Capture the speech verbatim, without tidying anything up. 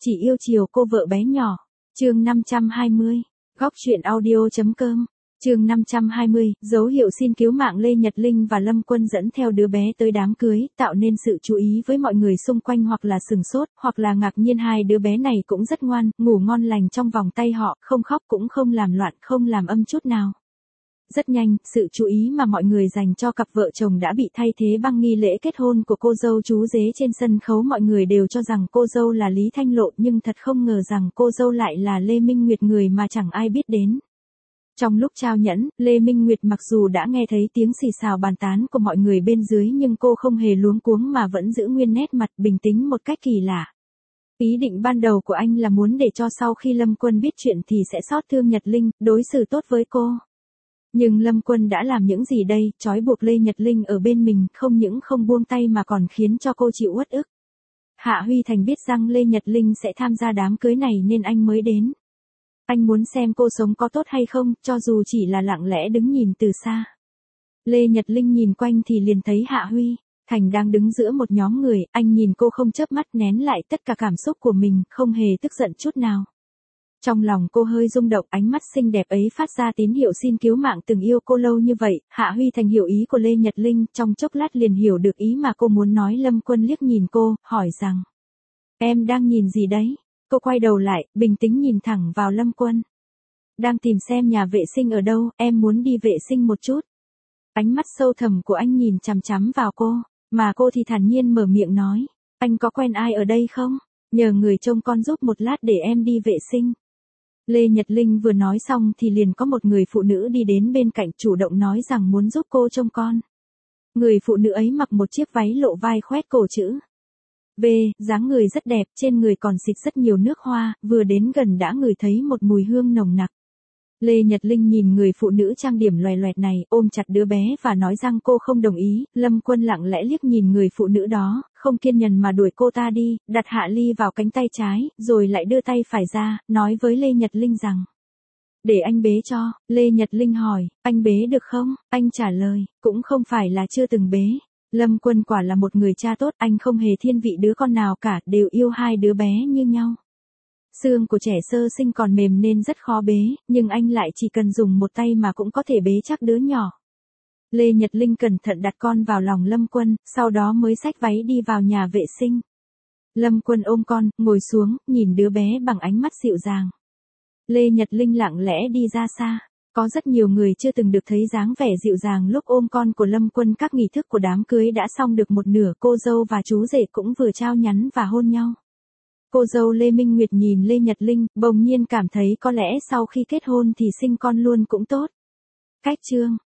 chỉ yêu chiều cô vợ bé nhỏ. Chương năm trăm hai mươi. Góc truyện audio chấm com. Chương năm trăm hai mươi, dấu hiệu xin cứu mạng. Lê Nhật Linh và Lâm Quân dẫn theo đứa bé tới đám cưới, tạo nên sự chú ý với mọi người xung quanh, hoặc là sừng sốt, hoặc là ngạc nhiên. Hai đứa bé này cũng rất ngoan, ngủ ngon lành trong vòng tay họ, không khóc cũng không làm loạn, không làm âm chút nào. Rất nhanh, sự chú ý mà mọi người dành cho cặp vợ chồng đã bị thay thế bằng nghi lễ kết hôn của cô dâu chú rể. Trên sân khấu mọi người đều cho rằng cô dâu là Lý Thanh Lộ, nhưng thật không ngờ rằng cô dâu lại là Lê Minh Nguyệt, người mà chẳng ai biết đến. Trong lúc trao nhẫn, Lê Minh Nguyệt mặc dù đã nghe thấy tiếng xì xào bàn tán của mọi người bên dưới, nhưng cô không hề luống cuống mà vẫn giữ nguyên nét mặt bình tĩnh một cách kỳ lạ. Ý định ban đầu của anh là muốn để cho sau khi Lâm Quân biết chuyện thì sẽ xót thương Nhật Linh, đối xử tốt với cô. Nhưng Lâm Quân đã làm những gì đây, trói buộc Lê Nhật Linh ở bên mình, không những không buông tay mà còn khiến cho cô chịu uất ức. Hạ Huy Thành biết rằng Lê Nhật Linh sẽ tham gia đám cưới này nên anh mới đến. Anh muốn xem cô sống có tốt hay không, cho dù chỉ là lặng lẽ đứng nhìn từ xa. Lê Nhật Linh nhìn quanh thì liền thấy Hạ Huy Thành đang đứng giữa một nhóm người, anh nhìn cô không chớp mắt, nén lại tất cả cảm xúc của mình, không hề tức giận chút nào. Trong lòng cô hơi rung động, ánh mắt xinh đẹp ấy phát ra tín hiệu xin cứu mạng. Từng yêu cô lâu như vậy, Hạ Huy Thành hiểu ý của Lê Nhật Linh, trong chốc lát liền hiểu được ý mà cô muốn nói. Lâm Quân liếc nhìn cô, hỏi rằng: "Em đang nhìn gì đấy?" Cô quay đầu lại, bình tĩnh nhìn thẳng vào Lâm Quân. "Đang tìm xem nhà vệ sinh ở đâu, em muốn đi vệ sinh một chút." Ánh mắt sâu thẳm của anh nhìn chằm chằm vào cô, mà cô thì thản nhiên mở miệng nói: "Anh có quen ai ở đây không? Nhờ người trông con giúp một lát để em đi vệ sinh." Lê Nhật Linh vừa nói xong thì liền có một người phụ nữ đi đến bên cạnh, chủ động nói rằng muốn giúp cô trông con. Người phụ nữ ấy mặc một chiếc váy lộ vai khoét cổ chữ V, dáng người rất đẹp, trên người còn xịt rất nhiều nước hoa, vừa đến gần đã ngửi thấy một mùi hương nồng nặc. Lê Nhật Linh nhìn người phụ nữ trang điểm loè loẹt này, ôm chặt đứa bé và nói rằng cô không đồng ý. Lâm Quân lặng lẽ liếc nhìn người phụ nữ đó, không kiên nhẫn mà đuổi cô ta đi, đặt hạ ly vào cánh tay trái, rồi lại đưa tay phải ra, nói với Lê Nhật Linh rằng: "Để anh bế cho." Lê Nhật Linh hỏi: "Anh bế được không?" Anh trả lời: "Cũng không phải là chưa từng bế." Lâm Quân quả là một người cha tốt, anh không hề thiên vị đứa con nào cả, đều yêu hai đứa bé như nhau. Xương của trẻ sơ sinh còn mềm nên rất khó bế, nhưng anh lại chỉ cần dùng một tay mà cũng có thể bế chắc đứa nhỏ. Lê Nhật Linh cẩn thận đặt con vào lòng Lâm Quân, sau đó mới xách váy đi vào nhà vệ sinh. Lâm Quân ôm con, ngồi xuống, nhìn đứa bé bằng ánh mắt dịu dàng. Lê Nhật Linh lặng lẽ đi ra xa. Có rất nhiều người chưa từng được thấy dáng vẻ dịu dàng lúc ôm con của Lâm Quân. Các nghi thức của đám cưới đã xong được một nửa, cô dâu và chú rể cũng vừa trao nhẫn và hôn nhau. Cô dâu Lê Minh Nguyệt nhìn Lê Nhật Linh, bỗng nhiên cảm thấy có lẽ sau khi kết hôn thì sinh con luôn cũng tốt. Cách chương